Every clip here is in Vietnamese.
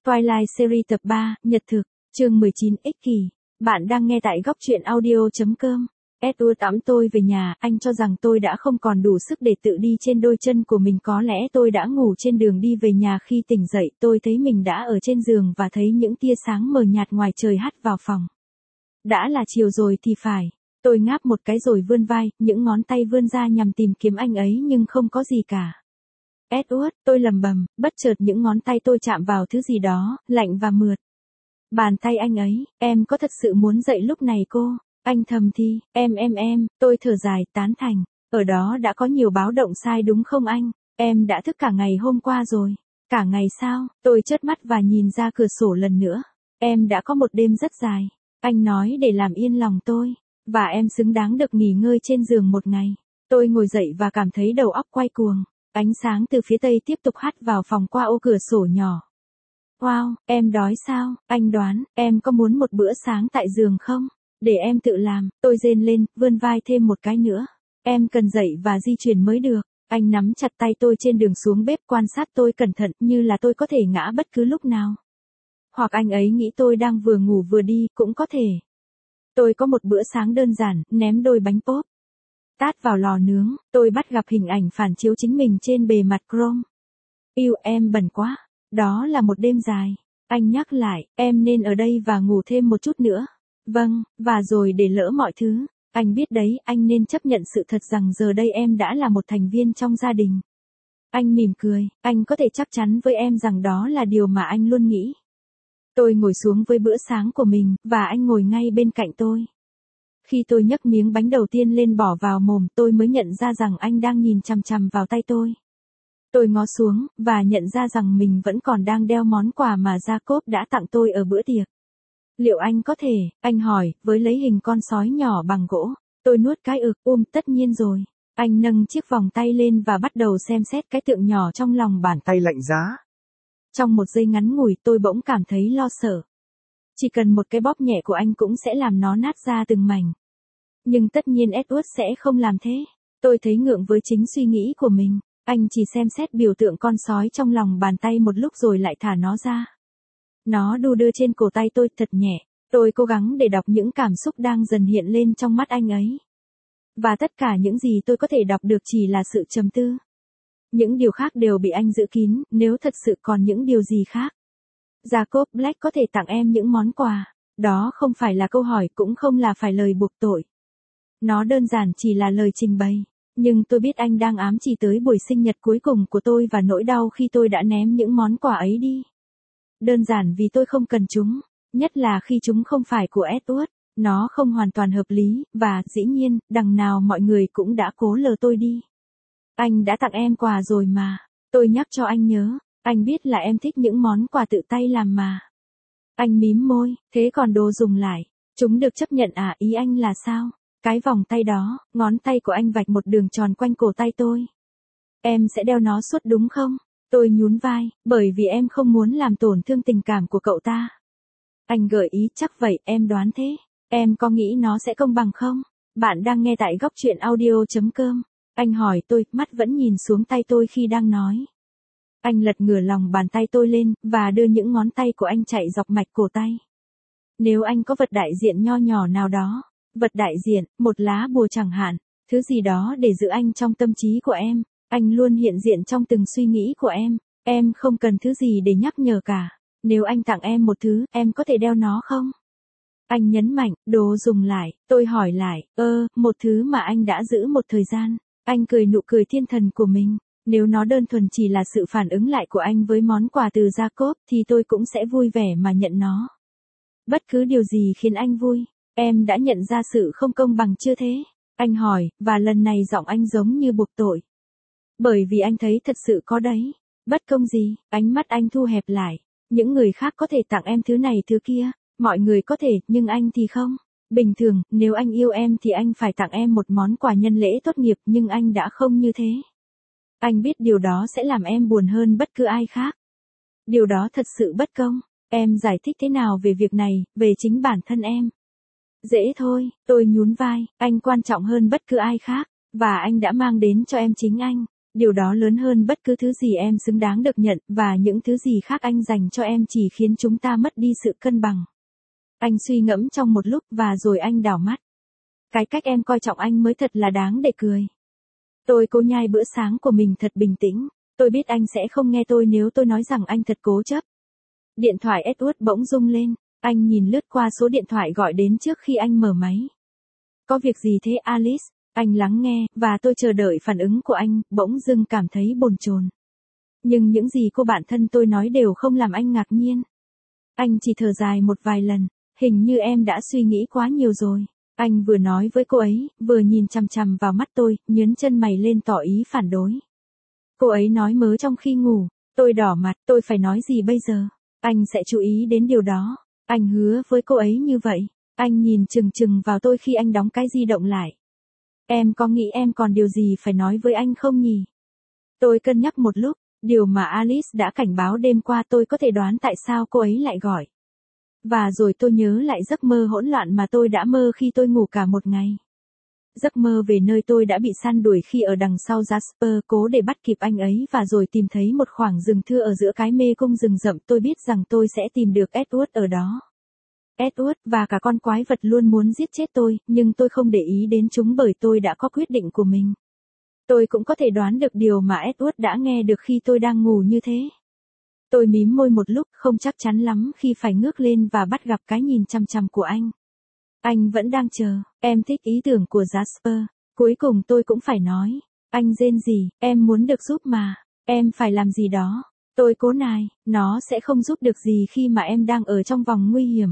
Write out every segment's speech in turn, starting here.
Twilight Series tập 3, Nhật thực, chương 19, ích kỷ. Bạn đang nghe tại góc truyện audio.com. Edward ẵm tôi về nhà, anh cho rằng tôi đã không còn đủ sức để tự đi trên đôi chân của mình, có lẽ tôi đã ngủ trên đường đi về nhà. Khi tỉnh dậy, tôi thấy mình đã ở trên giường và thấy những tia sáng mờ nhạt ngoài trời hắt vào phòng. Đã là chiều rồi thì phải. Tôi ngáp một cái rồi vươn vai, những ngón tay vươn ra nhằm tìm kiếm anh ấy nhưng không có gì cả. Edward, tôi lầm bầm, bất chợt những ngón tay tôi chạm vào thứ gì đó, lạnh và mượt. Bàn tay anh ấy, em có thật sự muốn dậy lúc này cô? Anh thầm thì, em, tôi thở dài, tán thành. Ở đó đã có nhiều báo động sai đúng không anh? Em đã thức cả ngày hôm qua rồi. Cả ngày sao? Tôi chớp mắt và nhìn ra cửa sổ lần nữa. Em đã có một đêm rất dài. Anh nói để làm yên lòng tôi. Và em xứng đáng được nghỉ ngơi trên giường một ngày. Tôi ngồi dậy và cảm thấy đầu óc quay cuồng. Ánh sáng từ phía tây tiếp tục hắt vào phòng qua ô cửa sổ nhỏ. Wow, em đói sao? Anh đoán, em có muốn một bữa sáng tại giường không? Để em tự làm, tôi rên lên, vươn vai thêm một cái nữa. Em cần dậy và di chuyển mới được. Anh nắm chặt tay tôi trên đường xuống bếp, quan sát tôi cẩn thận, như là tôi có thể ngã bất cứ lúc nào. Hoặc anh ấy nghĩ tôi đang vừa ngủ vừa đi, cũng có thể. Tôi có một bữa sáng đơn giản, ném đôi bánh pop tát vào lò nướng. Tôi bắt gặp hình ảnh phản chiếu chính mình trên bề mặt chrome. Yêu, em bẩn quá. Đó là một đêm dài. Anh nhắc lại, em nên ở đây và ngủ thêm một chút nữa. Vâng, và rồi để lỡ mọi thứ. Anh biết đấy, anh nên chấp nhận sự thật rằng giờ đây em đã là một thành viên trong gia đình. Anh mỉm cười, anh có thể chắc chắn với em rằng đó là điều mà anh luôn nghĩ. Tôi ngồi xuống với bữa sáng của mình, và anh ngồi ngay bên cạnh tôi. Khi tôi nhấc miếng bánh đầu tiên lên bỏ vào mồm, tôi mới nhận ra rằng anh đang nhìn chằm chằm vào tay tôi. Tôi ngó xuống, và nhận ra rằng mình vẫn còn đang đeo món quà mà Jacob đã tặng tôi ở bữa tiệc. Liệu anh có thể, anh hỏi, với lấy hình con sói nhỏ bằng gỗ. Tôi nuốt cái tất nhiên rồi. Anh nâng chiếc vòng tay lên và bắt đầu xem xét cái tượng nhỏ trong lòng bàn tay lạnh giá. Trong một giây ngắn ngủi, tôi bỗng cảm thấy lo sợ. Chỉ cần một cái bóp nhẹ của anh cũng sẽ làm nó nát ra từng mảnh. Nhưng tất nhiên Edward sẽ không làm thế. Tôi thấy ngượng với chính suy nghĩ của mình. Anh chỉ xem xét biểu tượng con sói trong lòng bàn tay một lúc rồi lại thả nó ra. Nó đu đưa trên cổ tay tôi thật nhẹ. Tôi cố gắng để đọc những cảm xúc đang dần hiện lên trong mắt anh ấy. Và tất cả những gì tôi có thể đọc được chỉ là sự trầm tư. Những điều khác đều bị anh giữ kín, nếu thật sự còn những điều gì khác. Jacob Black có thể tặng em những món quà. Đó không phải là câu hỏi, cũng không là phải lời buộc tội. Nó đơn giản chỉ là lời trình bày. Nhưng tôi biết anh đang ám chỉ tới buổi sinh nhật cuối cùng của tôi và nỗi đau khi tôi đã ném những món quà ấy đi. Đơn giản vì tôi không cần chúng, nhất là khi chúng không phải của Edward. Nó không hoàn toàn hợp lý, và, dĩ nhiên, đằng nào mọi người cũng đã cố lờ tôi đi. Anh đã tặng em quà rồi mà. Tôi nhắc cho anh nhớ. Anh biết là em thích những món quà tự tay làm mà. Anh mím môi, thế còn đồ dùng lại, chúng được chấp nhận à? Ý anh là sao? Cái vòng tay đó, ngón tay của anh vạch một đường tròn quanh cổ tay tôi. Em sẽ đeo nó suốt đúng không? Tôi nhún vai, bởi vì em không muốn làm tổn thương tình cảm của cậu ta. Anh gợi ý, chắc vậy, em đoán thế. Em có nghĩ nó sẽ công bằng không? Bạn đang nghe tại góc truyện audio.com. Anh hỏi tôi, mắt vẫn nhìn xuống tay tôi khi đang nói. Anh lật ngửa lòng bàn tay tôi lên, và đưa những ngón tay của anh chạy dọc mạch cổ tay. Nếu anh có vật đại diện nho nhỏ nào đó, vật đại diện, một lá bùa chẳng hạn, thứ gì đó để giữ anh trong tâm trí của em, anh luôn hiện diện trong từng suy nghĩ của em không cần thứ gì để nhắc nhở cả. Nếu anh tặng em một thứ, em có thể đeo nó không? Anh nhấn mạnh, đồ dùng lại, tôi hỏi lại, một thứ mà anh đã giữ một thời gian. Anh cười nụ cười thiên thần của mình. Nếu nó đơn thuần chỉ là sự phản ứng lại của anh với món quà từ Jacob, thì tôi cũng sẽ vui vẻ mà nhận nó. Bất cứ điều gì khiến anh vui. Em đã nhận ra sự không công bằng chưa thế? Anh hỏi, và lần này giọng anh giống như buộc tội. Bởi vì anh thấy thật sự có đấy. Bất công gì? Ánh mắt anh thu hẹp lại. Những người khác có thể tặng em thứ này thứ kia. Mọi người có thể, nhưng anh thì không. Bình thường, nếu anh yêu em thì anh phải tặng em một món quà nhân lễ tốt nghiệp, nhưng anh đã không như thế. Anh biết điều đó sẽ làm em buồn hơn bất cứ ai khác. Điều đó thật sự bất công. Em giải thích thế nào về việc này, về chính bản thân em? Dễ thôi, tôi nhún vai, anh quan trọng hơn bất cứ ai khác, và anh đã mang đến cho em chính anh. Điều đó lớn hơn bất cứ thứ gì em xứng đáng được nhận, và những thứ gì khác anh dành cho em chỉ khiến chúng ta mất đi sự cân bằng. Anh suy ngẫm trong một lúc và rồi anh đảo mắt. Cái cách em coi trọng anh mới thật là đáng để cười. Tôi cố nhai bữa sáng của mình thật bình tĩnh. Tôi biết anh sẽ không nghe tôi nếu tôi nói rằng anh thật cố chấp. Điện thoại Edward bỗng rung lên. Anh nhìn lướt qua số điện thoại gọi đến trước khi anh mở máy. Có việc gì thế Alice? Anh lắng nghe, và tôi chờ đợi phản ứng của anh, bỗng dưng cảm thấy bồn chồn. Nhưng những gì cô bạn thân tôi nói đều không làm anh ngạc nhiên. Anh chỉ thở dài một vài lần. Hình như em đã suy nghĩ quá nhiều rồi. Anh vừa nói với cô ấy, vừa nhìn chằm chằm vào mắt tôi, nhớn chân mày lên tỏ ý phản đối. Cô ấy nói mớ trong khi ngủ. Tôi đỏ mặt, tôi phải nói gì bây giờ? Anh sẽ chú ý đến điều đó. Anh hứa với cô ấy như vậy. Anh nhìn chừng chừng vào tôi khi anh đóng cái di động lại. Em có nghĩ em còn điều gì phải nói với anh không nhỉ? Tôi cân nhắc một lúc, điều mà Alice đã cảnh báo đêm qua tôi có thể đoán tại sao cô ấy lại gọi. Và rồi tôi nhớ lại giấc mơ hỗn loạn mà tôi đã mơ khi tôi ngủ cả một ngày. Giấc mơ về nơi tôi đã bị săn đuổi khi ở đằng sau Jasper cố để bắt kịp anh ấy và rồi tìm thấy một khoảng rừng thưa ở giữa cái mê cung rừng rậm. Tôi biết rằng tôi sẽ tìm được Edward ở đó. Edward và cả con quái vật luôn muốn giết chết tôi, nhưng tôi không để ý đến chúng bởi tôi đã có quyết định của mình. Tôi cũng có thể đoán được điều mà Edward đã nghe được khi tôi đang ngủ như thế. Tôi mím môi một lúc, không chắc chắn lắm khi phải ngước lên và bắt gặp cái nhìn chằm chằm của anh. Anh vẫn đang chờ. Em thích ý tưởng của Jasper. Cuối cùng tôi cũng phải nói. Anh rên rỉ, em muốn được giúp mà. Em phải làm gì đó. Tôi cố nài, nó sẽ không giúp được gì khi mà em đang ở trong vòng nguy hiểm.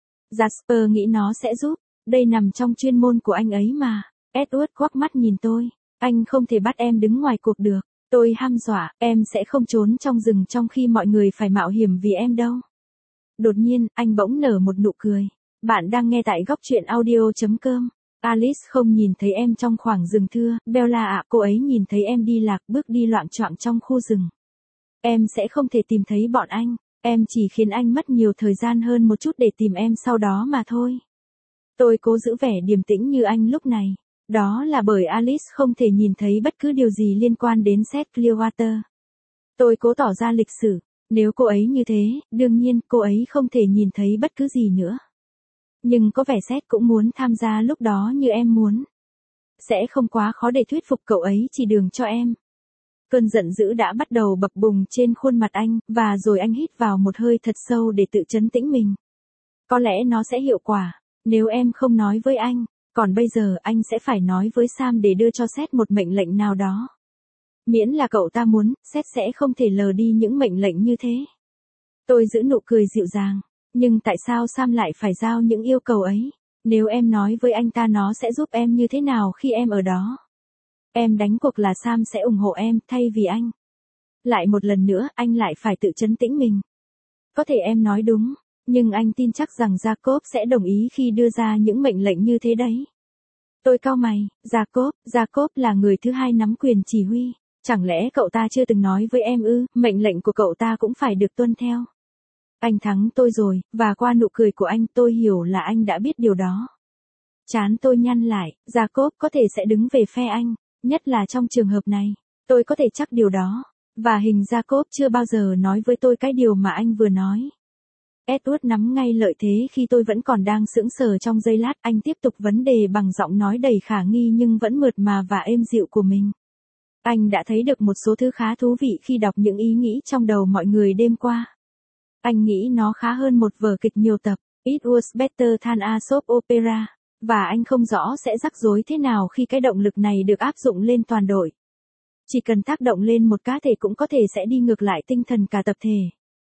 Jasper nghĩ nó sẽ giúp. Đây nằm trong chuyên môn của anh ấy mà. Edward quắc mắt nhìn tôi. Anh không thể bắt em đứng ngoài cuộc được. Tôi hăm dọa, em sẽ không trốn trong rừng trong khi mọi người phải mạo hiểm vì em đâu. Đột nhiên, anh bỗng nở một nụ cười. Bạn đang nghe tại góc truyện audio.com. Alice không nhìn thấy em trong khoảng rừng thưa, Bella ạ, cô ấy nhìn thấy em đi lạc bước đi loạng choạng trong khu rừng. Em sẽ không thể tìm thấy bọn anh, em chỉ khiến anh mất nhiều thời gian hơn một chút để tìm em sau đó mà thôi. Tôi cố giữ vẻ điềm tĩnh như anh lúc này. Đó là bởi Alice không thể nhìn thấy bất cứ điều gì liên quan đến Seth Clearwater. Tôi cố tỏ ra lịch sự. Nếu cô ấy như thế, đương nhiên cô ấy không thể nhìn thấy bất cứ gì nữa. Nhưng có vẻ Seth cũng muốn tham gia lúc đó như em muốn. Sẽ không quá khó để thuyết phục cậu ấy chỉ đường cho em. Cơn giận dữ đã bắt đầu bập bùng trên khuôn mặt anh, và rồi anh hít vào một hơi thật sâu để tự trấn tĩnh mình. Có lẽ nó sẽ hiệu quả, nếu em không nói với anh. Còn bây giờ anh sẽ phải nói với Sam để đưa cho Seth một mệnh lệnh nào đó. Miễn là cậu ta muốn, Seth sẽ không thể lờ đi những mệnh lệnh như thế. Tôi giữ nụ cười dịu dàng. Nhưng tại sao Sam lại phải giao những yêu cầu ấy? Nếu em nói với anh ta nó sẽ giúp em như thế nào khi em ở đó? Em đánh cuộc là Sam sẽ ủng hộ em thay vì anh. Lại một lần nữa, anh lại phải tự trấn tĩnh mình. Có thể em nói đúng, nhưng anh tin chắc rằng Jacob sẽ đồng ý khi đưa ra những mệnh lệnh như thế đấy. Tôi cau mày, Jacob là người thứ hai nắm quyền chỉ huy. Chẳng lẽ cậu ta chưa từng nói với em ư, mệnh lệnh của cậu ta cũng phải được tuân theo. Anh thắng tôi rồi, và qua nụ cười của anh tôi hiểu là anh đã biết điều đó. Trán tôi nhăn lại, Jacob có thể sẽ đứng về phe anh, nhất là trong trường hợp này. Tôi có thể chắc điều đó. Và hình Jacob chưa bao giờ nói với tôi cái điều mà anh vừa nói. Edward nắm ngay lợi thế khi tôi vẫn còn đang sững sờ trong giây lát. Anh tiếp tục vấn đề bằng giọng nói đầy khả nghi nhưng vẫn mượt mà và êm dịu của mình. Anh đã thấy được một số thứ khá thú vị khi đọc những ý nghĩ trong đầu mọi người đêm qua. Anh nghĩ nó khá hơn một vở kịch nhiều tập, It Was Better Than a Soap Opera, và anh không rõ sẽ rắc rối thế nào khi cái động lực này được áp dụng lên toàn đội. Chỉ cần tác động lên một cá thể cũng có thể sẽ đi ngược lại tinh thần cả tập thể.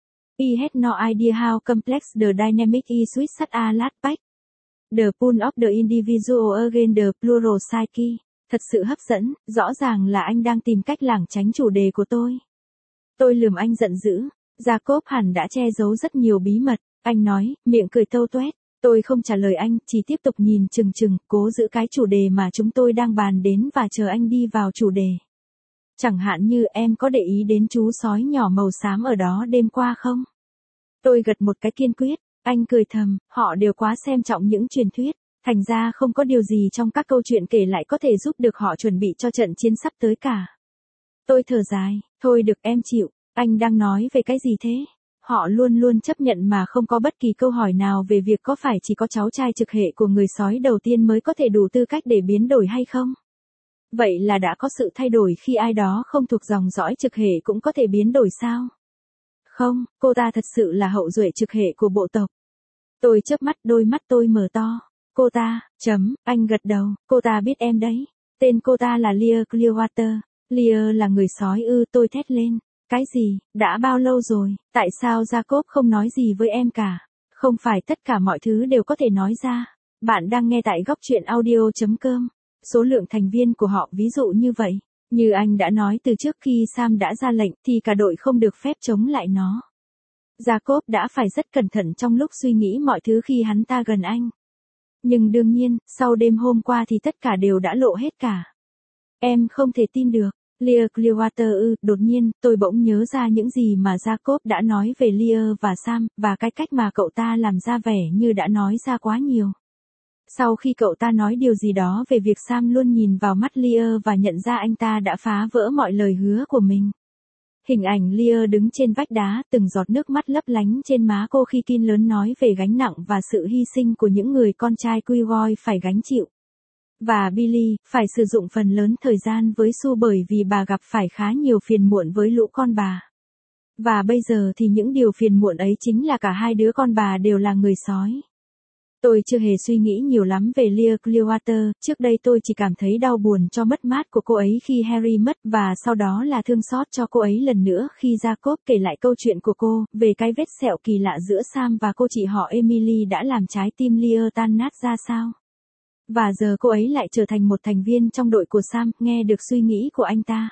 I had no idea how complex the dynamic is with such a large pack. The pull of the individual against the plural psyche. Thật sự hấp dẫn, rõ ràng là anh đang tìm cách lảng tránh chủ đề của tôi. Tôi lườm anh giận dữ. Jacob hẳn đã che giấu rất nhiều bí mật, anh nói, miệng cười tâu tuét. Tôi không trả lời anh, chỉ tiếp tục nhìn chừng chừng, cố giữ cái chủ đề mà chúng tôi đang bàn đến và chờ anh đi vào chủ đề. Chẳng hạn như em có để ý đến chú sói nhỏ màu xám ở đó đêm qua không? Tôi gật một cái kiên quyết, anh cười thầm, họ đều quá xem trọng những truyền thuyết, thành ra không có điều gì trong các câu chuyện kể lại có thể giúp được họ chuẩn bị cho trận chiến sắp tới cả. Tôi thở dài, thôi được em chịu, anh đang nói về cái gì thế? Họ luôn luôn chấp nhận mà không có bất kỳ câu hỏi nào về việc có phải chỉ có cháu trai trực hệ của người sói đầu tiên mới có thể đủ tư cách để biến đổi hay không? Vậy là đã có sự thay đổi khi ai đó không thuộc dòng dõi trực hệ cũng có thể biến đổi sao? Không, cô ta thật sự là hậu duệ trực hệ của bộ tộc. Tôi chớp mắt, đôi mắt tôi mở to. Cô ta, anh gật đầu, cô ta biết em đấy. Tên cô ta là Leah Clearwater. Leah là người sói ư? Tôi thét lên. Cái gì, đã bao lâu rồi, tại sao Jacob không nói gì với em cả? Không phải tất cả mọi thứ đều có thể nói ra. Bạn đang nghe tại góc truyện audio.com. Số lượng thành viên của họ ví dụ như vậy. Như anh đã nói từ trước, khi Sam đã ra lệnh thì cả đội không được phép chống lại nó. Jacob đã phải rất cẩn thận trong lúc suy nghĩ mọi thứ khi hắn ta gần anh. Nhưng đương nhiên, sau đêm hôm qua thì tất cả đều đã lộ hết cả. Em không thể tin được. Leah Clearwater ư? Đột nhiên, tôi bỗng nhớ ra những gì mà Jacob đã nói về Leah và Sam, và cái cách mà cậu ta làm ra vẻ như đã nói ra quá nhiều. Sau khi cậu ta nói điều gì đó về việc Sam luôn nhìn vào mắt Leah và nhận ra anh ta đã phá vỡ mọi lời hứa của mình. Hình ảnh Leah đứng trên vách đá, từng giọt nước mắt lấp lánh trên má cô khi tin lớn nói về gánh nặng và sự hy sinh của những người con trai Queegoy phải gánh chịu. Và Billy, phải sử dụng phần lớn thời gian với Sue bởi vì bà gặp phải khá nhiều phiền muộn với lũ con bà. Và bây giờ thì những điều phiền muộn ấy chính là cả hai đứa con bà đều là người sói. Tôi chưa hề suy nghĩ nhiều lắm về Leah Clearwater, trước đây tôi chỉ cảm thấy đau buồn cho mất mát của cô ấy khi Harry mất, và sau đó là thương xót cho cô ấy lần nữa khi Jacob kể lại câu chuyện của cô, về cái vết sẹo kỳ lạ giữa Sam và cô chị họ Emily đã làm trái tim Leah tan nát ra sao. Và giờ cô ấy lại trở thành một thành viên trong đội của Sam, nghe được suy nghĩ của anh ta.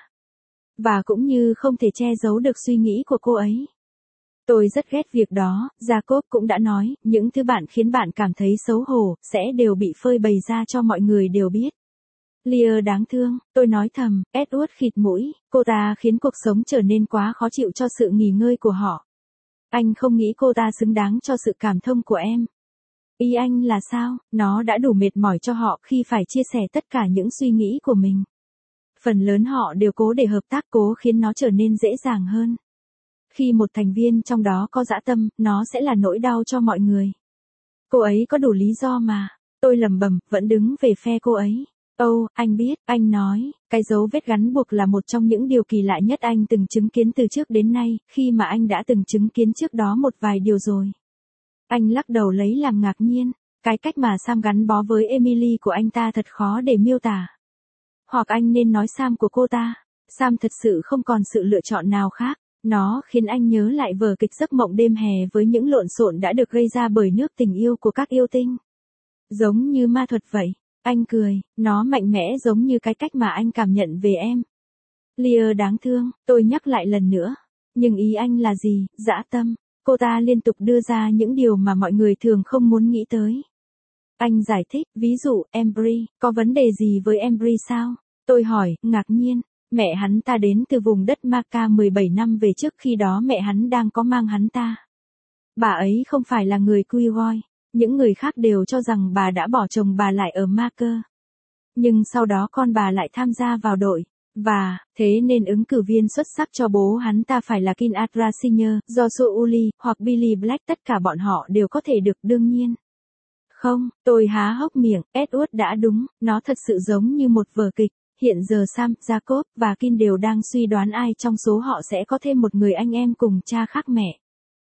Và cũng như không thể che giấu được suy nghĩ của cô ấy. Tôi rất ghét việc đó, Jacob cũng đã nói, những thứ bạn khiến bạn cảm thấy xấu hổ, sẽ đều bị phơi bày ra cho mọi người đều biết. Leah đáng thương, tôi nói thầm, Edward khịt mũi, cô ta khiến cuộc sống trở nên quá khó chịu cho sự nghỉ ngơi của họ. Anh không nghĩ cô ta xứng đáng cho sự cảm thông của em. Ý anh là sao? Nó đã đủ mệt mỏi cho họ khi phải chia sẻ tất cả những suy nghĩ của mình. Phần lớn họ đều cố để hợp tác, cố khiến nó trở nên dễ dàng hơn. Khi một thành viên trong đó có dã tâm, nó sẽ là nỗi đau cho mọi người. Cô ấy có đủ lý do mà. Tôi lẩm bẩm, vẫn đứng về phe cô ấy. Anh biết, anh nói, cái dấu vết gắn buộc là một trong những điều kỳ lạ nhất anh từng chứng kiến từ trước đến nay, khi mà anh đã từng chứng kiến trước đó một vài điều rồi. Anh lắc đầu lấy làm ngạc nhiên. Cái cách mà Sam gắn bó với Emily của anh ta thật khó để miêu tả. Hoặc anh nên nói Sam của cô ta. Sam thật sự không còn sự lựa chọn nào khác. Nó khiến anh nhớ lại vở kịch Giấc mộng đêm hè với những lộn xộn đã được gây ra bởi nước tình yêu của các yêu tinh. Giống như ma thuật vậy. Anh cười, nó mạnh mẽ giống như cái cách mà anh cảm nhận về em. Leah đáng thương, tôi nhắc lại lần nữa. Nhưng ý anh là gì? Dã tâm. Cô ta liên tục đưa ra những điều mà mọi người thường không muốn nghĩ tới. Anh giải thích, ví dụ, Embry, có vấn đề gì với Embry sao? Tôi hỏi, ngạc nhiên. Mẹ hắn ta đến từ vùng đất Maka 17 năm về trước, khi đó mẹ hắn đang có mang hắn ta. Bà ấy không phải là người Queegoy. Những người khác đều cho rằng bà đã bỏ chồng bà lại ở Maka. Nhưng sau đó con bà lại tham gia vào đội. Và, thế nên ứng cử viên xuất sắc cho bố hắn ta phải là Kin Atra Senior, Joshua Uli, hoặc Billy Black, tất cả bọn họ đều có thể được, đương nhiên. Không, tôi há hốc miệng, Edward đã đúng, nó thật sự giống như một vở kịch. Hiện giờ Sam, Jacob và Kin đều đang suy đoán ai trong số họ sẽ có thêm một người anh em cùng cha khác mẹ.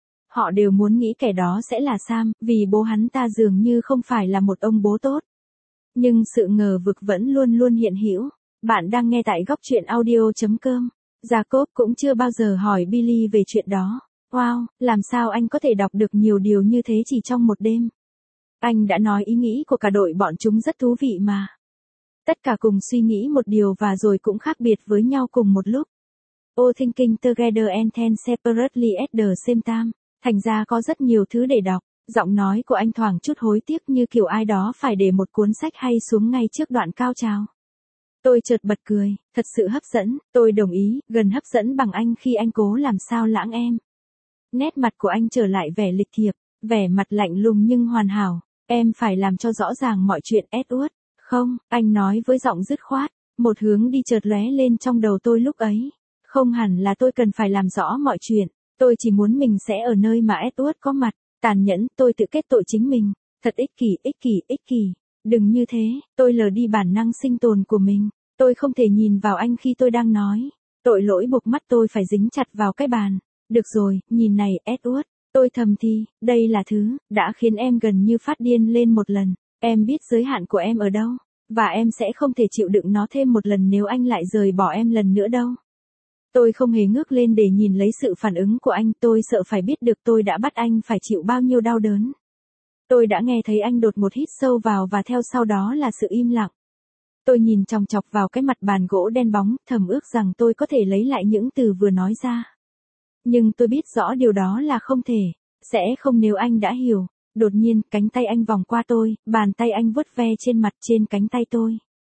Họ đều muốn nghĩ kẻ đó sẽ là Sam, vì bố hắn ta dường như không phải là một ông bố tốt. Nhưng sự ngờ vực vẫn luôn luôn hiện hữu. Bạn đang nghe tại góc truyện audio.com. Jacob cũng chưa bao giờ hỏi Billy về chuyện đó. Wow, làm sao anh có thể đọc được nhiều điều như thế chỉ trong một đêm? Anh đã nói ý nghĩ của cả đội bọn chúng rất thú vị mà. Tất cả cùng suy nghĩ một điều và rồi cũng khác biệt với nhau cùng một lúc. Thinking together and then separately at the same time. Thành ra có rất nhiều thứ để đọc. Giọng nói của anh thoảng chút hối tiếc, như kiểu ai đó phải để một cuốn sách hay xuống ngay trước đoạn cao trào. Tôi chợt bật cười, thật sự hấp dẫn, tôi đồng ý, gần hấp dẫn bằng anh khi anh cố làm sao lãng em. Nét mặt của anh trở lại vẻ lịch thiệp, vẻ mặt lạnh lùng nhưng hoàn hảo. Em phải làm cho rõ ràng mọi chuyện, Edward. Không, anh nói với giọng dứt khoát. Một hướng đi chợt lóe lên trong đầu tôi lúc ấy. Không hẳn là tôi cần phải làm rõ mọi chuyện. Tôi chỉ muốn mình sẽ ở nơi mà Edward có mặt. Tàn nhẫn, tôi tự kết tội chính mình. Thật ích kỷ, ích kỷ, ích kỷ. Đừng như thế, tôi lờ đi bản năng sinh tồn của mình. Tôi không thể nhìn vào anh khi tôi đang nói. Tội lỗi buộc mắt tôi phải dính chặt vào cái bàn. Được rồi, nhìn này, Edward. Tôi thầm thì, đây là thứ, đã khiến em gần như phát điên lên một lần. Em biết giới hạn của em ở đâu. Và em sẽ không thể chịu đựng nó thêm một lần nếu anh lại rời bỏ em lần nữa đâu. Tôi không hề ngước lên để nhìn lấy sự phản ứng của anh, tôi sợ phải biết được tôi đã bắt anh phải chịu bao nhiêu đau đớn. Tôi đã nghe thấy anh đột một hít sâu vào và theo sau đó là sự im lặng. Tôi nhìn chòng chọc vào cái mặt bàn gỗ đen bóng, thầm ước rằng tôi có thể lấy lại những từ vừa nói ra. Nhưng tôi biết rõ điều đó là không thể, sẽ không nếu anh đã hiểu. Đột nhiên, cánh tay anh vòng qua tôi, bàn tay anh vuốt ve trên mặt trên cánh tay tôi.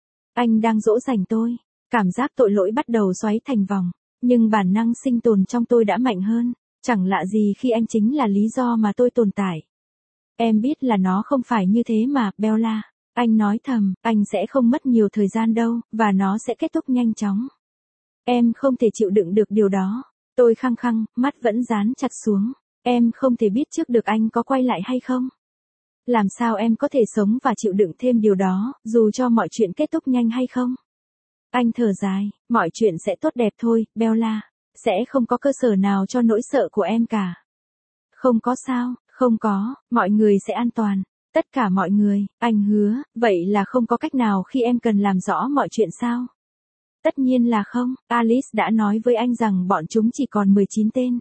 Anh đang dỗ dành tôi. Cảm giác tội lỗi bắt đầu xoáy thành vòng. Nhưng bản năng sinh tồn trong tôi đã mạnh hơn. Chẳng lạ gì khi anh chính là lý do mà tôi tồn tại. Em biết là nó không phải như thế mà, Bella. Anh nói thầm, anh sẽ không mất nhiều thời gian đâu, và nó sẽ kết thúc nhanh chóng. Em không thể chịu đựng được điều đó. Tôi khăng khăng, mắt vẫn dán chặt xuống. Em không thể biết trước được anh có quay lại hay không. Làm sao em có thể sống và chịu đựng thêm điều đó, dù cho mọi chuyện kết thúc nhanh hay không? Anh thở dài, mọi chuyện sẽ tốt đẹp thôi, Bella. Sẽ không có cơ sở nào cho nỗi sợ của em cả. Không có sao, không có, mọi người sẽ an toàn. Tất cả mọi người, anh hứa, vậy là không có cách nào khi em cần làm rõ mọi chuyện sao? Tất nhiên là không, Alice đã nói với anh rằng bọn chúng chỉ còn 19 tên.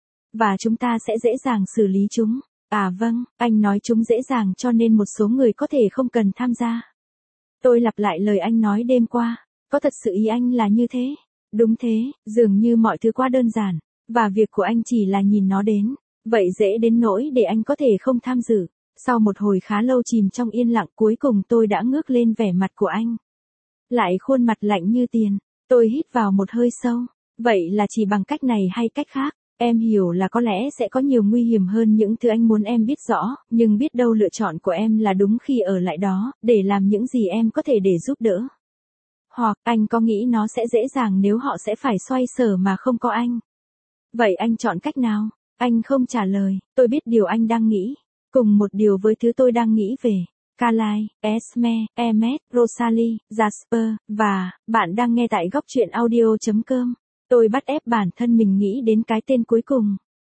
Và chúng ta sẽ dễ dàng xử lý chúng. À vâng, anh nói chúng dễ dàng cho nên một số người có thể không cần tham gia. Tôi lặp lại lời anh nói đêm qua. Có thật sự ý anh là như thế? Đúng thế, dường như mọi thứ quá đơn giản. Và việc của anh chỉ là nhìn nó đến. Vậy dễ đến nỗi để anh có thể không tham dự. Sau một hồi khá lâu chìm trong yên lặng cuối cùng tôi đã ngước lên vẻ mặt của anh. Lại khuôn mặt lạnh như tiền. Tôi hít vào một hơi sâu. Vậy là chỉ bằng cách này hay cách khác? Em hiểu là có lẽ sẽ có nhiều nguy hiểm hơn những thứ anh muốn em biết rõ, nhưng biết đâu lựa chọn của em là đúng khi ở lại đó, để làm những gì em có thể để giúp đỡ. Hoặc, anh có nghĩ nó sẽ dễ dàng nếu họ sẽ phải xoay sở mà không có anh? Vậy anh chọn cách nào? Anh không trả lời, tôi biết điều anh đang nghĩ. Cùng một điều với thứ tôi đang nghĩ về. Carly, Esme, Emmet, Rosalie, Jasper, và, bạn đang nghe tại góc truyện audio.com. Tôi bắt ép bản thân mình nghĩ đến cái tên cuối cùng.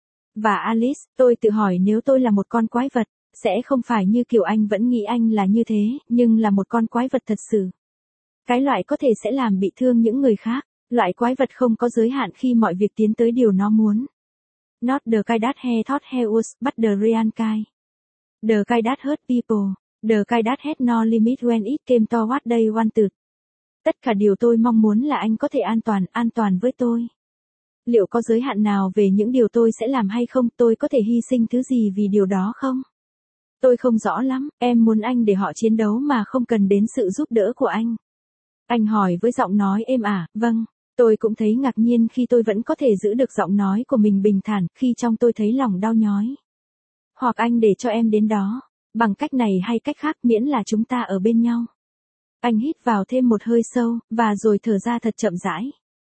Và Alice, tôi tự hỏi nếu tôi là một con quái vật, sẽ không phải như kiểu anh vẫn nghĩ anh là như thế, nhưng là một con quái vật thật sự. Cái loại có thể sẽ làm bị thương những người khác, loại quái vật không có giới hạn khi mọi việc tiến tới điều nó muốn. Not the kind that he thought he was, but the real kind. The kind that hurt people. The kind that had no limit when it came to what they wanted. Tất cả điều tôi mong muốn là anh có thể an toàn với tôi. Liệu có giới hạn nào về những điều tôi sẽ làm hay không? Tôi có thể hy sinh thứ gì vì điều đó không? Tôi không rõ lắm, em muốn anh để họ chiến đấu mà không cần đến sự giúp đỡ của anh. Anh hỏi với giọng nói êm ả, vâng. Tôi cũng thấy ngạc nhiên khi tôi vẫn có thể giữ được giọng nói của mình bình thản khi trong tôi thấy lòng đau nhói. Hoặc anh để cho em đến đó, bằng cách này hay cách khác miễn là chúng ta ở bên nhau. Anh hít vào thêm một hơi sâu, và rồi thở ra thật chậm rãi.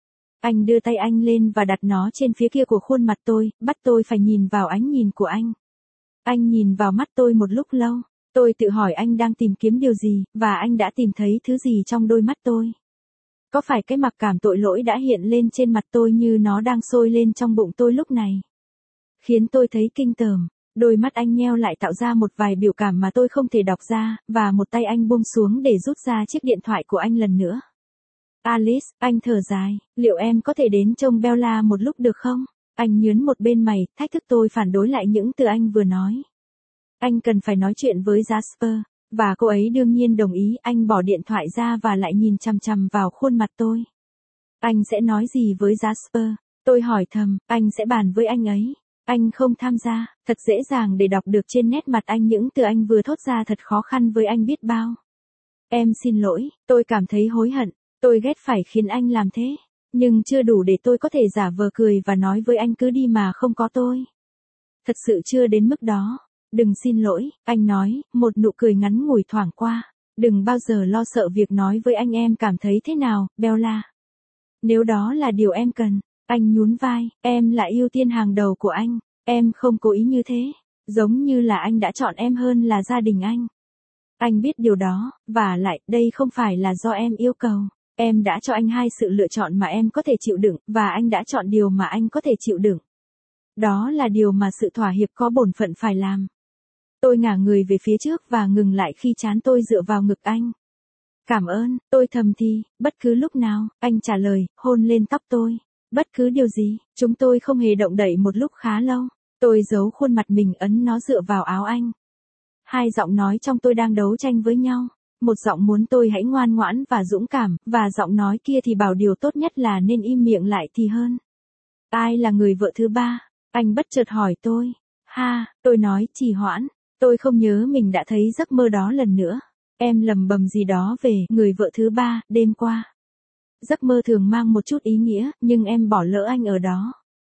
Anh đưa tay anh lên và đặt nó trên phía kia của khuôn mặt tôi, bắt tôi phải nhìn vào ánh nhìn của anh. Anh nhìn vào mắt tôi một lúc lâu. Tôi tự hỏi anh đang tìm kiếm điều gì, và anh đã tìm thấy thứ gì trong đôi mắt tôi. Có phải cái mặc cảm tội lỗi đã hiện lên trên mặt tôi như nó đang sôi lên trong bụng tôi lúc này? Khiến tôi thấy kinh tởm. Đôi mắt anh nheo lại tạo ra một vài biểu cảm mà tôi không thể đọc ra, và một tay anh buông xuống để rút ra chiếc điện thoại của anh lần nữa. Alice, anh thở dài, liệu em có thể đến trông Bella một lúc được không? Anh nhướng một bên mày, thách thức tôi phản đối lại những từ anh vừa nói. Anh cần phải nói chuyện với Jasper, và cô ấy đương nhiên đồng ý. Anh bỏ điện thoại ra và lại nhìn chằm chằm vào khuôn mặt tôi. Anh sẽ nói gì với Jasper? Tôi hỏi thầm, anh sẽ bàn với anh ấy. Anh không tham gia, thật dễ dàng để đọc được trên nét mặt anh những từ anh vừa thốt ra thật khó khăn với anh biết bao. Em xin lỗi, tôi cảm thấy hối hận, tôi ghét phải khiến anh làm thế, nhưng chưa đủ để tôi có thể giả vờ cười và nói với anh cứ đi mà không có tôi. Thật sự chưa đến mức đó. Đừng xin lỗi, anh nói, một nụ cười ngắn ngủi thoảng qua. Đừng bao giờ lo sợ việc nói với anh em cảm thấy thế nào, Bella. Nếu đó là điều em cần, anh nhún vai, em là ưu tiên hàng đầu của anh, em không cố ý như thế, giống như là anh đã chọn em hơn là gia đình anh. Anh biết điều đó, và lại, đây không phải là do em yêu cầu. Em đã cho anh hai sự lựa chọn mà em có thể chịu đựng, và anh đã chọn điều mà anh có thể chịu đựng. Đó là điều mà sự thỏa hiệp có bổn phận phải làm. Tôi ngả người về phía trước và ngừng lại khi trán tôi dựa vào ngực anh. Cảm ơn, tôi thầm thì, bất cứ lúc nào, anh trả lời, hôn lên tóc tôi. Bất cứ điều gì, chúng tôi không hề động đậy một lúc khá lâu. Tôi giấu khuôn mặt mình ấn nó dựa vào áo anh. Hai giọng nói trong tôi đang đấu tranh với nhau. Một giọng muốn tôi hãy ngoan ngoãn và dũng cảm, và giọng nói kia thì bảo điều tốt nhất là nên im miệng lại thì hơn. Ai là người vợ thứ ba? Anh bất chợt hỏi tôi. Ha, tôi nói trì hoãn. Tôi không nhớ mình đã thấy giấc mơ đó lần nữa. Em lầm bầm gì đó về người vợ thứ ba đêm qua. Giấc mơ thường mang một chút ý nghĩa, nhưng em bỏ lỡ anh ở đó.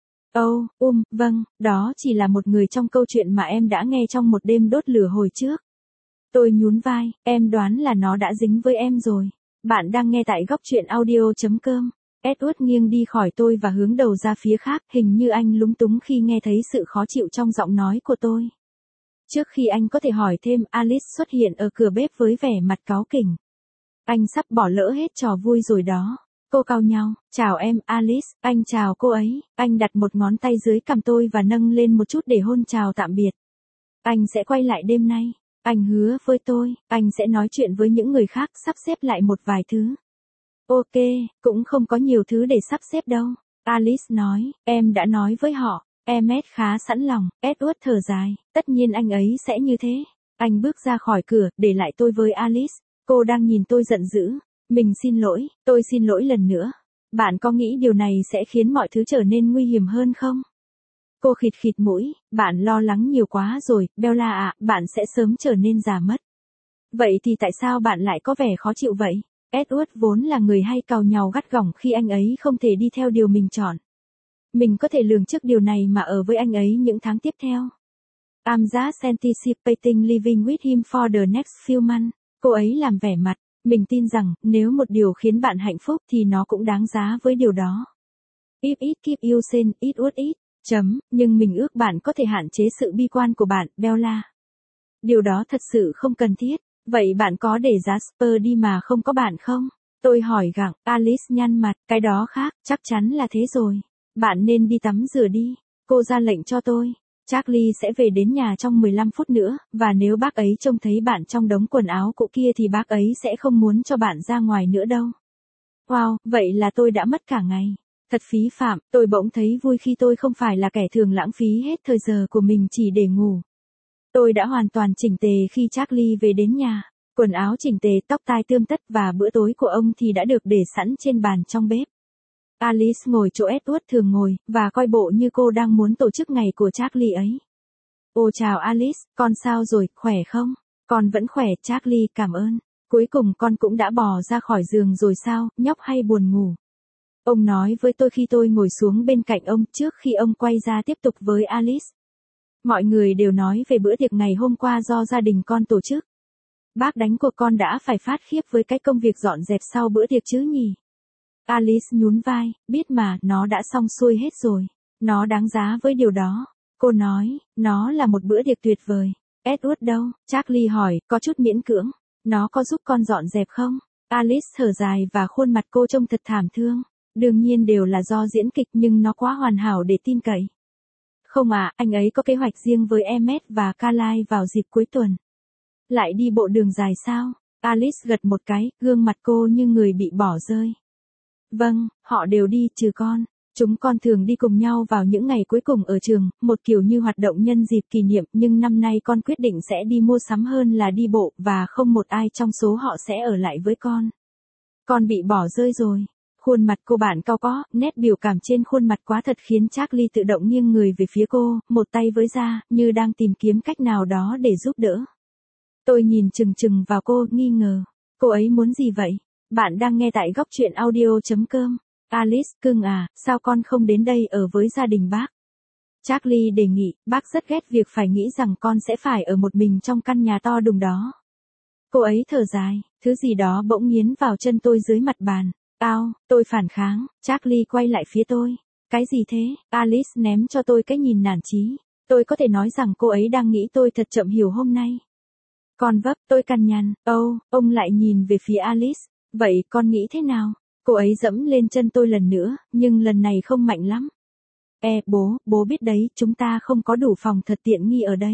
Vâng, đó chỉ là một người trong câu chuyện mà em đã nghe trong một đêm đốt lửa hồi trước. Tôi nhún vai, em đoán là nó đã dính với em rồi. Bạn đang nghe tại góc truyện audio.com. Edward nghiêng đi khỏi tôi và hướng đầu ra phía khác, hình như anh lúng túng khi nghe thấy sự khó chịu trong giọng nói của tôi. Trước khi anh có thể hỏi thêm, Alice xuất hiện ở cửa bếp với vẻ mặt cáu kỉnh. Anh sắp bỏ lỡ hết trò vui rồi đó. Cô cau nhau, chào em, Alice, anh chào cô ấy. Anh đặt một ngón tay dưới cằm tôi và nâng lên một chút để hôn chào tạm biệt. Anh sẽ quay lại đêm nay. Anh hứa với tôi, anh sẽ nói chuyện với những người khác, sắp xếp lại một vài thứ. Ok, cũng không có nhiều thứ để sắp xếp đâu. Alice nói, em đã nói với họ. Emmet khá sẵn lòng, Edward thở dài, tất nhiên anh ấy sẽ như thế. Anh bước ra khỏi cửa, để lại tôi với Alice. Cô đang nhìn tôi giận dữ. Mình xin lỗi, tôi xin lỗi lần nữa. Bạn có nghĩ điều này sẽ khiến mọi thứ trở nên nguy hiểm hơn không? Cô khịt khịt mũi, bạn lo lắng nhiều quá rồi, Bella ạ, bạn sẽ sớm trở nên già mất. Vậy thì tại sao bạn lại có vẻ khó chịu vậy? Edward vốn là người hay càu nhàu gắt gỏng khi anh ấy không thể đi theo điều mình chọn. Mình có thể lường trước điều này mà ở với anh ấy những tháng tiếp theo. I'm just anticipating living with him for the next few months. Cô ấy làm vẻ mặt, mình tin rằng, nếu một điều khiến bạn hạnh phúc thì nó cũng đáng giá với điều đó. If it keep you sane, it would it. Nhưng mình ước bạn có thể hạn chế sự bi quan của bạn, Bella. Điều đó thật sự không cần thiết. Vậy bạn có để Jasper đi mà không có bạn không? Tôi hỏi gặng, Alice nhăn mặt, cái đó khác, chắc chắn là thế rồi. Bạn nên đi tắm rửa đi. Cô ra lệnh cho tôi. Charlie sẽ về đến nhà trong 15 phút nữa, và nếu bác ấy trông thấy bạn trong đống quần áo cũ kia thì bác ấy sẽ không muốn cho bạn ra ngoài nữa đâu. Wow, vậy là tôi đã mất cả ngày. Thật phí phạm, tôi bỗng thấy vui khi tôi không phải là kẻ thường lãng phí hết thời giờ của mình chỉ để ngủ. Tôi đã hoàn toàn chỉnh tề khi Charlie về đến nhà. Quần áo chỉnh tề, tóc tai tươm tất và bữa tối của ông thì đã được để sẵn trên bàn trong bếp. Alice ngồi chỗ Edward thường ngồi, và coi bộ như cô đang muốn tổ chức ngày của Charlie ấy. Ồ chào Alice, con sao rồi, khỏe không? Con vẫn khỏe, Charlie, cảm ơn. Cuối cùng con cũng đã bò ra khỏi giường rồi sao, nhóc hay buồn ngủ? Ông nói với tôi khi tôi ngồi xuống bên cạnh ông trước khi ông quay ra tiếp tục với Alice. Mọi người đều nói về bữa tiệc ngày hôm qua do gia đình con tổ chức. Bác đánh của con đã phải phát khiếp với cái công việc dọn dẹp sau bữa tiệc chứ nhỉ? Alice nhún vai, biết mà, nó đã xong xuôi hết rồi. Nó đáng giá với điều đó. Cô nói, nó là một bữa tiệc tuyệt vời. Edward đâu? Charlie hỏi, có chút miễn cưỡng. Nó có giúp con dọn dẹp không? Alice thở dài và khuôn mặt cô trông thật thảm thương. Đương nhiên đều là do diễn kịch nhưng nó quá hoàn hảo để tin cậy. Không à, anh ấy có kế hoạch riêng với Emmet và Carly vào dịp cuối tuần. Lại đi bộ đường dài sao? Alice gật một cái, gương mặt cô như người bị bỏ rơi. Vâng, họ đều đi, trừ con. Chúng con thường đi cùng nhau vào những ngày cuối cùng ở trường, một kiểu như hoạt động nhân dịp kỷ niệm, nhưng năm nay con quyết định sẽ đi mua sắm hơn là đi bộ, và không một ai trong số họ sẽ ở lại với con. Con bị bỏ rơi rồi. Khuôn mặt cô bạn cau có, nét biểu cảm trên khuôn mặt quá thật khiến Charlie tự động nghiêng người về phía cô, một tay với ra, như đang tìm kiếm cách nào đó để giúp đỡ. Tôi nhìn chừng chừng vào cô, nghi ngờ. Cô ấy muốn gì vậy? Bạn đang nghe tại góc truyện audio.com. Alice, cưng à, sao con không đến đây ở với gia đình bác? Charlie đề nghị, bác rất ghét việc phải nghĩ rằng con sẽ phải ở một mình trong căn nhà to đùng đó. Cô ấy thở dài, thứ gì đó bỗng nghiến vào chân tôi dưới mặt bàn. Ao, tôi phản kháng, Charlie quay lại phía tôi. Cái gì thế? Alice ném cho tôi cái nhìn nản chí. Tôi có thể nói rằng cô ấy đang nghĩ tôi thật chậm hiểu hôm nay. Con vấp, tôi cằn nhằn. Ông lại nhìn về phía Alice. Vậy con nghĩ thế nào? Cô ấy dẫm lên chân tôi lần nữa, nhưng lần này không mạnh lắm. Bố biết đấy, chúng ta không có đủ phòng thật tiện nghi ở đây.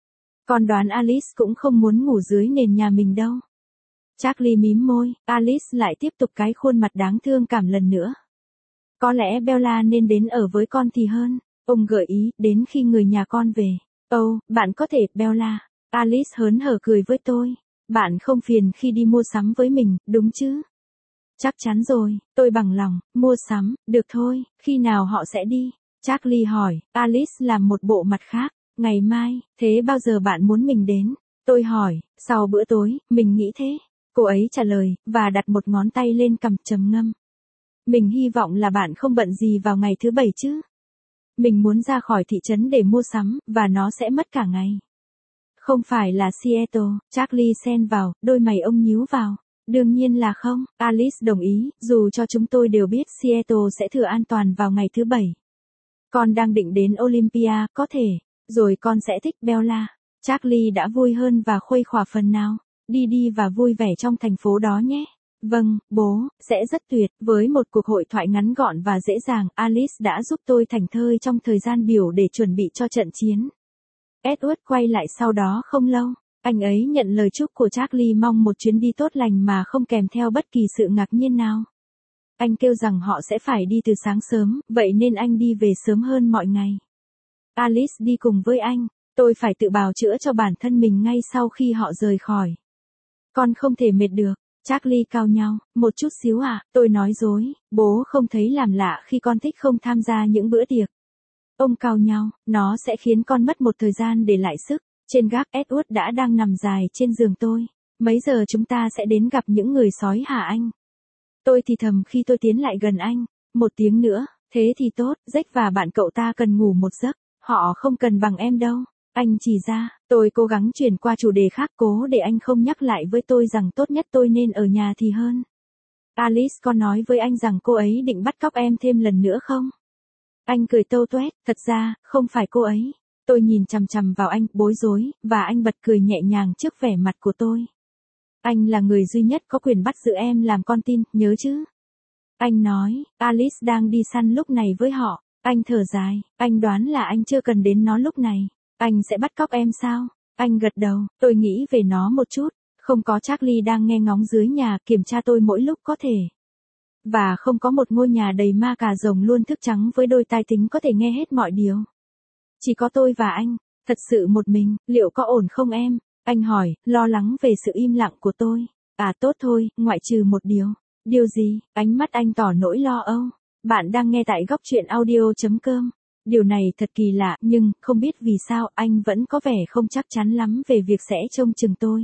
Con đoán Alice cũng không muốn ngủ dưới nền nhà mình đâu. Charlie mím môi, Alice lại tiếp tục cái khuôn mặt đáng thương cảm lần nữa. Có lẽ Bella nên đến ở với con thì hơn. Ông gợi ý, đến khi người nhà con về. Bạn có thể, Bella. Alice hớn hở cười với tôi. Bạn không phiền khi đi mua sắm với mình, đúng chứ? Chắc chắn rồi, tôi bằng lòng, mua sắm, được thôi, khi nào họ sẽ đi? Charlie hỏi, Alice làm một bộ mặt khác, ngày mai, thế bao giờ bạn muốn mình đến? Tôi hỏi, sau bữa tối, mình nghĩ thế. Cô ấy trả lời, và đặt một ngón tay lên cằm trầm ngâm. Mình hy vọng là bạn không bận gì vào ngày thứ Bảy chứ. Mình muốn ra khỏi thị trấn để mua sắm, và nó sẽ mất cả ngày. Không phải là Seattle, Charlie xen vào, đôi mày ông nhíu vào. Đương nhiên là không, Alice đồng ý, dù cho chúng tôi đều biết Seattle sẽ thừa an toàn vào ngày thứ Bảy. Con đang định đến Olympia, có thể, rồi con sẽ thích Bella. Charlie đã vui hơn và khuây khỏa phần nào. Đi và vui vẻ trong thành phố đó nhé. Vâng, bố, sẽ rất tuyệt. Với một cuộc hội thoại ngắn gọn và dễ dàng, Alice đã giúp tôi thảnh thơi trong thời gian biểu để chuẩn bị cho trận chiến. Edward quay lại sau đó không lâu. Anh ấy nhận lời chúc của Charlie mong một chuyến đi tốt lành mà không kèm theo bất kỳ sự ngạc nhiên nào. Anh kêu rằng họ sẽ phải đi từ sáng sớm, vậy nên anh đi về sớm hơn mọi ngày. Alice đi cùng với anh. Tôi phải tự bào chữa cho bản thân mình ngay sau khi họ rời khỏi. Con không thể mệt được. Charlie cau nhau, một chút xíu tôi nói dối, bố không thấy làm lạ khi con thích không tham gia những bữa tiệc. Ông cau nhau, nó sẽ khiến con mất một thời gian để lại sức. Trên gác Edward đã đang nằm dài trên giường tôi. Mấy giờ chúng ta sẽ đến gặp những người sói hả anh? Tôi thì thầm khi tôi tiến lại gần anh. 1 tiếng nữa, thế thì tốt, Jack và bạn cậu ta cần ngủ một giấc. Họ không cần bằng em đâu. Anh chỉ ra, tôi cố gắng chuyển qua chủ đề khác cố để anh không nhắc lại với tôi rằng tốt nhất tôi nên ở nhà thì hơn. Alice có nói với anh rằng cô ấy định bắt cóc em thêm lần nữa không? Anh cười tâu tuét, thật ra, không phải cô ấy. Tôi nhìn chằm chằm vào anh, bối rối, và anh bật cười nhẹ nhàng trước vẻ mặt của tôi. Anh là người duy nhất có quyền bắt giữ em làm con tin, nhớ chứ? Anh nói, Alice đang đi săn lúc này với họ. Anh thở dài, anh đoán là anh chưa cần đến nó lúc này. Anh sẽ bắt cóc em sao? Anh gật đầu, tôi nghĩ về nó một chút. Không có Charlie đang nghe ngóng dưới nhà kiểm tra tôi mỗi lúc có thể. Và không có một ngôi nhà đầy ma cà rồng luôn thức trắng với đôi tai tính có thể nghe hết mọi điều. Chỉ có tôi và anh, thật sự một mình, liệu có ổn không em? Anh hỏi, lo lắng về sự im lặng của tôi. Tốt thôi, ngoại trừ một điều. Điều gì? Ánh mắt anh tỏ nỗi lo âu. Bạn đang nghe tại góc truyện audio.com. Điều này thật kỳ lạ, nhưng, không biết vì sao, anh vẫn có vẻ không chắc chắn lắm về việc sẽ trông chừng tôi.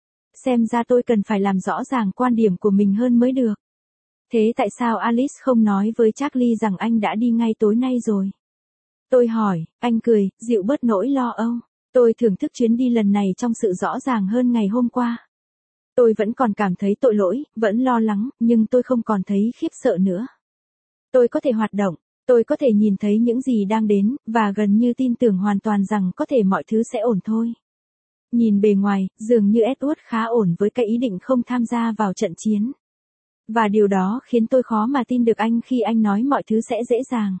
Xem ra tôi cần phải làm rõ ràng quan điểm của mình hơn mới được. Thế tại sao Alice không nói với Charlie rằng anh đã đi ngay tối nay rồi? Tôi hỏi, anh cười, dịu bớt nỗi lo âu. Tôi thưởng thức chuyến đi lần này trong sự rõ ràng hơn ngày hôm qua. Tôi vẫn còn cảm thấy tội lỗi, vẫn lo lắng, nhưng tôi không còn thấy khiếp sợ nữa. Tôi có thể hoạt động, tôi có thể nhìn thấy những gì đang đến, và gần như tin tưởng hoàn toàn rằng có thể mọi thứ sẽ ổn thôi. Nhìn bề ngoài, dường như Edward khá ổn với cái ý định không tham gia vào trận chiến. Và điều đó khiến tôi khó mà tin được anh khi anh nói mọi thứ sẽ dễ dàng.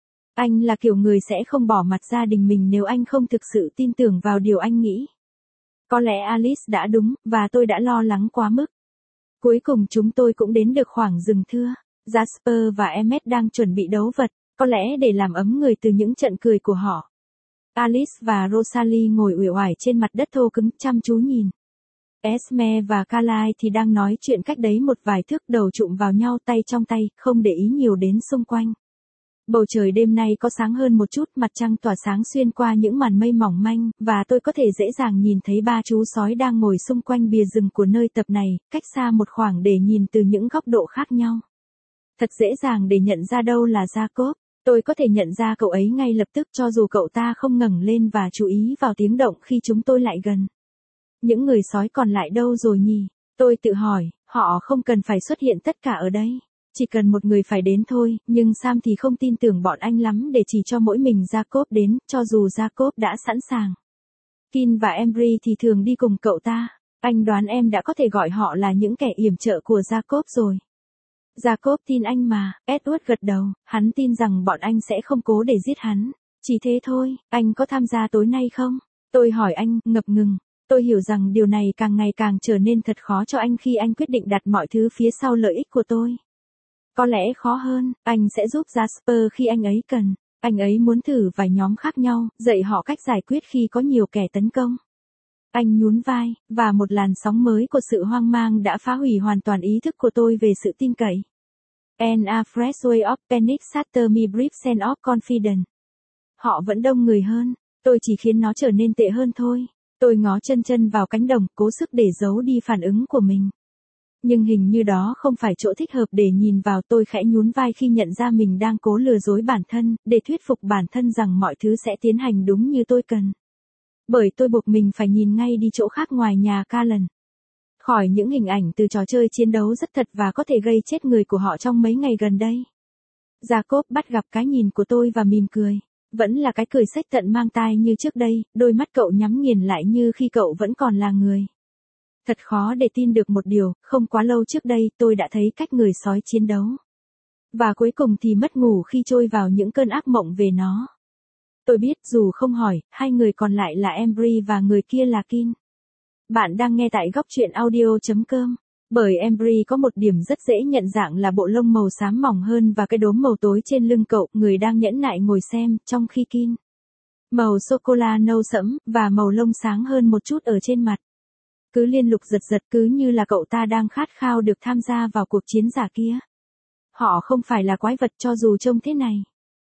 Anh là kiểu người sẽ không bỏ mặt gia đình mình nếu anh không thực sự tin tưởng vào điều anh nghĩ. Có lẽ Alice đã đúng, và tôi đã lo lắng quá mức. Cuối cùng chúng tôi cũng đến được khoảng rừng thưa. Jasper và Emmet đang chuẩn bị đấu vật, có lẽ để làm ấm người từ những trận cười của họ. Alice và Rosalie ngồi uể oải trên mặt đất thô cứng chăm chú nhìn. Esme và Carly thì đang nói chuyện cách đấy một vài thước đầu chụm vào nhau tay trong tay, không để ý nhiều đến xung quanh. Bầu trời đêm nay có sáng hơn một chút, mặt trăng tỏa sáng xuyên qua những màn mây mỏng manh, và tôi có thể dễ dàng nhìn thấy 3 chú sói đang ngồi xung quanh bìa rừng của nơi tập này, cách xa một khoảng để nhìn từ những góc độ khác nhau. Thật dễ dàng để nhận ra đâu là Jacob. Tôi có thể nhận ra cậu ấy ngay lập tức cho dù cậu ta không ngẩng lên và chú ý vào tiếng động khi chúng tôi lại gần. Những người sói còn lại đâu rồi nhỉ? Tôi tự hỏi, họ không cần phải xuất hiện tất cả ở đây. Chỉ cần một người phải đến thôi, nhưng Sam thì không tin tưởng bọn anh lắm để chỉ cho mỗi mình Jacob đến, cho dù Jacob đã sẵn sàng. Kin và Embry thì thường đi cùng cậu ta. Anh đoán em đã có thể gọi họ là những kẻ yểm trợ của Jacob rồi. Jacob tin anh mà, Edward gật đầu, hắn tin rằng bọn anh sẽ không cố để giết hắn. Chỉ thế thôi, anh có tham gia tối nay không? Tôi hỏi anh, ngập ngừng. Tôi hiểu rằng điều này càng ngày càng trở nên thật khó cho anh khi anh quyết định đặt mọi thứ phía sau lợi ích của tôi. Có lẽ khó hơn, anh sẽ giúp Jasper khi anh ấy cần. Anh ấy muốn thử vài nhóm khác nhau, dạy họ cách giải quyết khi có nhiều kẻ tấn công. Anh nhún vai, và một làn sóng mới của sự hoang mang đã phá hủy hoàn toàn ý thức của tôi về sự tin cậy. And a fresh way of panic shatter me brief sense of confidence. Họ vẫn đông người hơn, tôi chỉ khiến nó trở nên tệ hơn thôi. Tôi ngó chân vào cánh đồng, cố sức để giấu đi phản ứng của mình. Nhưng hình như đó không phải chỗ thích hợp để nhìn vào. Tôi khẽ nhún vai khi nhận ra mình đang cố lừa dối bản thân, để thuyết phục bản thân rằng mọi thứ sẽ tiến hành đúng như tôi cần. Bởi tôi buộc mình phải nhìn ngay đi chỗ khác ngoài nhà Callan. Khỏi những hình ảnh từ trò chơi chiến đấu rất thật và có thể gây chết người của họ trong mấy ngày gần đây. Jacob bắt gặp cái nhìn của tôi và mỉm cười. Vẫn là cái cười xếch tận mang tai như trước đây, đôi mắt cậu nhắm nghiền lại như khi cậu vẫn còn là người. Thật khó để tin được một điều, không quá lâu trước đây tôi đã thấy cách người sói chiến đấu. Và cuối cùng thì mất ngủ khi trôi vào những cơn ác mộng về nó. Tôi biết dù không hỏi, hai người còn lại là Embry và người kia là Kin. Bạn đang nghe tại góc truyện audio.com. Bởi Embry có một điểm rất dễ nhận dạng là bộ lông màu xám mỏng hơn và cái đốm màu tối trên lưng cậu, người đang nhẫn nại ngồi xem, trong khi Kin màu sô-cô-la nâu sẫm, và màu lông sáng hơn một chút ở trên mặt. Cứ liên lục giật cứ như là cậu ta đang khát khao được tham gia vào cuộc chiến giả kia. Họ không phải là quái vật cho dù trông thế này.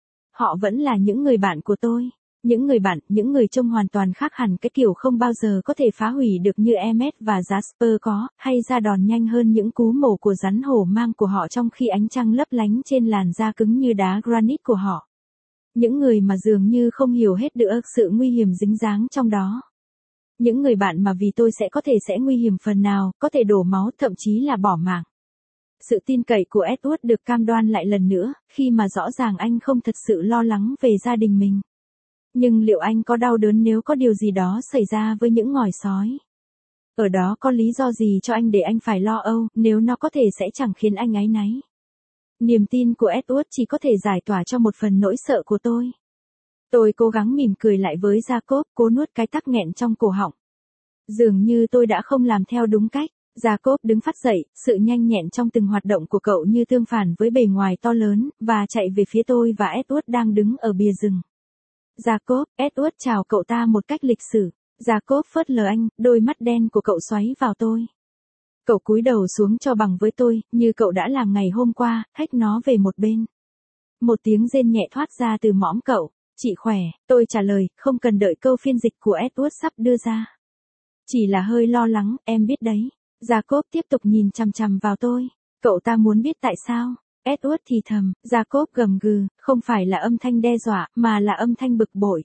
Họ vẫn là những người bạn của tôi. Những người bạn, những người trông hoàn toàn khác hẳn cái kiểu không bao giờ có thể phá hủy được như Emmet và Jasper có, hay ra đòn nhanh hơn những cú mổ của rắn hổ mang của họ trong khi ánh trăng lấp lánh trên làn da cứng như đá granite của họ. Những người mà dường như không hiểu hết được sự nguy hiểm dính dáng trong đó. Những người bạn mà vì tôi sẽ nguy hiểm phần nào, có thể đổ máu thậm chí là bỏ mạng. Sự tin cậy của Edward được cam đoan lại lần nữa, khi mà rõ ràng anh không thật sự lo lắng về gia đình mình. Nhưng liệu anh có đau đớn nếu có điều gì đó xảy ra với những ngòi sói? Ở đó có lý do gì cho anh để anh phải lo âu, nếu nó có thể sẽ chẳng khiến anh áy náy? Niềm tin của Edward chỉ có thể giải tỏa cho một phần nỗi sợ của tôi. Tôi cố gắng mỉm cười lại với Jacob, cố nuốt cái tắc nghẹn trong cổ họng. Dường như tôi đã không làm theo đúng cách. Jacob đứng phắt dậy, sự nhanh nhẹn trong từng hoạt động của cậu như tương phản với bề ngoài to lớn, và chạy về phía tôi và Edward đang đứng ở bìa rừng. Jacob, Edward chào cậu ta một cách lịch sử. Jacob phớt lờ anh, đôi mắt đen của cậu xoáy vào tôi. Cậu cúi đầu xuống cho bằng với tôi, như cậu đã làm ngày hôm qua, hách nó về một bên. Một tiếng rên nhẹ thoát ra từ mõm cậu. Chị khỏe, tôi trả lời, không cần đợi câu phiên dịch của Edward sắp đưa ra. Chỉ là hơi lo lắng, em biết đấy. Jacob tiếp tục nhìn chằm chằm vào tôi. Cậu ta muốn biết tại sao. Edward thì thầm, Jacob gầm gừ, không phải là âm thanh đe dọa, mà là âm thanh bực bội.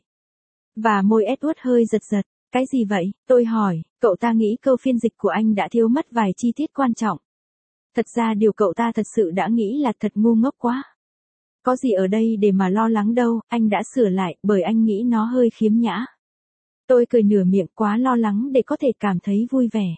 Và môi Edward hơi giật. Cái gì vậy? Tôi hỏi, cậu ta nghĩ câu phiên dịch của anh đã thiếu mất vài chi tiết quan trọng. Thật ra điều cậu ta thật sự đã nghĩ là thật ngu ngốc quá. Có gì ở đây để mà lo lắng đâu, anh đã sửa lại, bởi anh nghĩ nó hơi khiếm nhã. Tôi cười nửa miệng, quá lo lắng để có thể cảm thấy vui vẻ.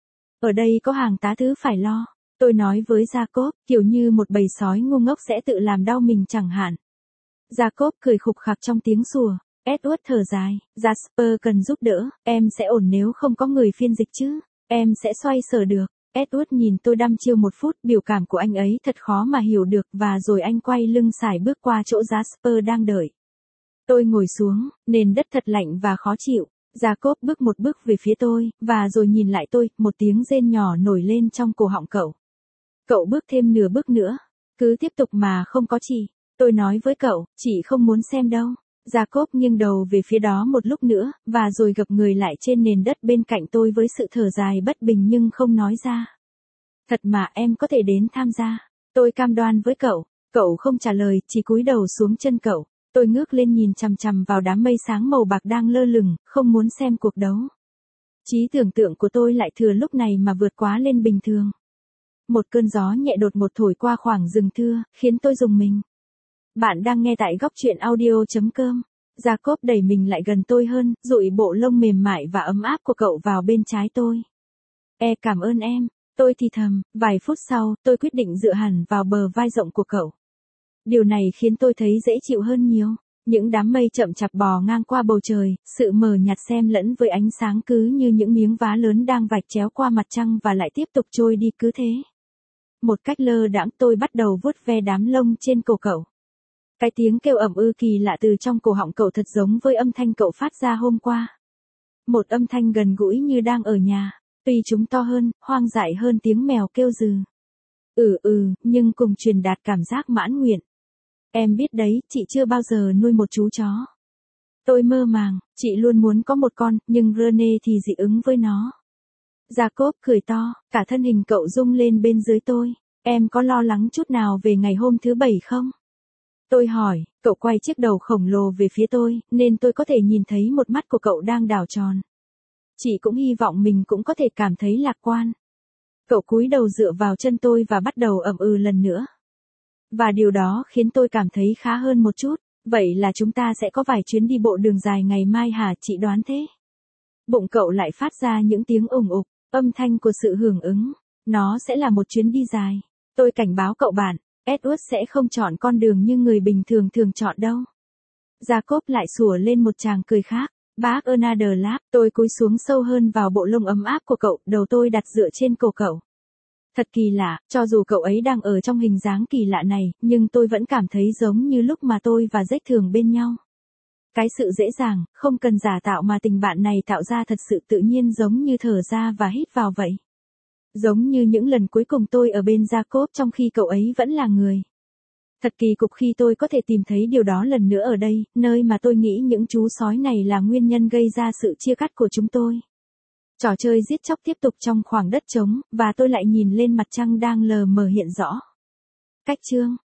Ở đây có hàng tá thứ phải lo. Tôi nói với Jacob, kiểu như một bầy sói ngu ngốc sẽ tự làm đau mình chẳng hạn. Jacob cười khục khặc trong tiếng sủa. Edward thở dài, Jasper cần giúp đỡ, em sẽ ổn nếu không có người phiên dịch chứ, em sẽ xoay sở được. Edward nhìn tôi đăm chiêu một phút, biểu cảm của anh ấy thật khó mà hiểu được, và rồi anh quay lưng sải bước qua chỗ Jasper đang đợi. Tôi ngồi xuống, nền đất thật lạnh và khó chịu. Jacob bước một bước về phía tôi, và rồi nhìn lại tôi, một tiếng rên nhỏ nổi lên trong cổ họng cậu. Cậu bước thêm nửa bước nữa. Cứ tiếp tục mà không có chị. Tôi nói với cậu, chị không muốn xem đâu. Jacob nghiêng đầu về phía đó một lúc nữa, và rồi gập người lại trên nền đất bên cạnh tôi với sự thở dài bất bình nhưng không nói ra. Thật mà em có thể đến tham gia. Tôi cam đoan với cậu. Cậu không trả lời, chỉ cúi đầu xuống chân cậu. Tôi ngước lên nhìn chằm chằm vào đám mây sáng màu bạc đang lơ lửng, không muốn xem cuộc đấu. Trí tưởng tượng của tôi lại thừa lúc này mà vượt quá lên bình thường. Một cơn gió nhẹ đột ngột thổi qua khoảng rừng thưa, khiến tôi rùng mình. Bạn đang nghe tại góc truyện audio.com. Jacob đẩy mình lại gần tôi hơn, dụi bộ lông mềm mại và ấm áp của cậu vào bên trái tôi. Cảm ơn em. Tôi thì thầm, vài phút sau, tôi quyết định dựa hẳn vào bờ vai rộng của cậu. Điều này khiến tôi thấy dễ chịu hơn nhiều. Những đám mây chậm chạp bò ngang qua bầu trời, sự mờ nhạt xen lẫn với ánh sáng cứ như những miếng vá lớn đang vạch chéo qua mặt trăng và lại tiếp tục trôi đi cứ thế. Một cách lơ đãng tôi bắt đầu vuốt ve đám lông trên cổ cậu. Cái tiếng kêu ầm ư kỳ lạ từ trong cổ họng cậu thật giống với âm thanh cậu phát ra hôm qua. Một âm thanh gần gũi như đang ở nhà, tuy chúng to hơn, hoang dại hơn tiếng mèo kêu rừ. Nhưng cùng truyền đạt cảm giác mãn nguyện. Em biết đấy, chị chưa bao giờ nuôi một chú chó. Tôi mơ màng, chị luôn muốn có một con, nhưng Rene thì dị ứng với nó. Jacob cười to, cả thân hình cậu rung lên bên dưới tôi. Em có lo lắng chút nào về ngày hôm thứ Bảy không? Tôi hỏi, cậu quay chiếc đầu khổng lồ về phía tôi, nên tôi có thể nhìn thấy một mắt của cậu đang đảo tròn. Chị cũng hy vọng mình cũng có thể cảm thấy lạc quan. Cậu cúi đầu dựa vào chân tôi và bắt đầu ậm ừ lần nữa. Và điều đó khiến tôi cảm thấy khá hơn một chút. Vậy là chúng ta sẽ có vài chuyến đi bộ đường dài ngày mai hả, chị đoán thế? Bụng cậu lại phát ra những tiếng ủng ục, âm thanh của sự hưởng ứng. Nó sẽ là một chuyến đi dài. Tôi cảnh báo cậu bạn, Edward sẽ không chọn con đường như người bình thường thường chọn đâu. Jacob lại sủa lên một tràng cười khác. Bác Another Lap, tôi cúi xuống sâu hơn vào bộ lông ấm áp của cậu, đầu tôi đặt dựa trên cổ cậu. Thật kỳ lạ, cho dù cậu ấy đang ở trong hình dáng kỳ lạ này, nhưng tôi vẫn cảm thấy giống như lúc mà tôi và Jack thường bên nhau. Cái sự dễ dàng, không cần giả tạo mà tình bạn này tạo ra thật sự tự nhiên giống như thở ra và hít vào vậy. Giống như những lần cuối cùng tôi ở bên Jacob trong khi cậu ấy vẫn là người. Thật kỳ cục khi tôi có thể tìm thấy điều đó lần nữa ở đây, nơi mà tôi nghĩ những chú sói này là nguyên nhân gây ra sự chia cắt của chúng tôi. Trò chơi giết chóc tiếp tục trong khoảng đất trống, và tôi lại nhìn lên mặt trăng đang lờ mờ hiện rõ. Cách chương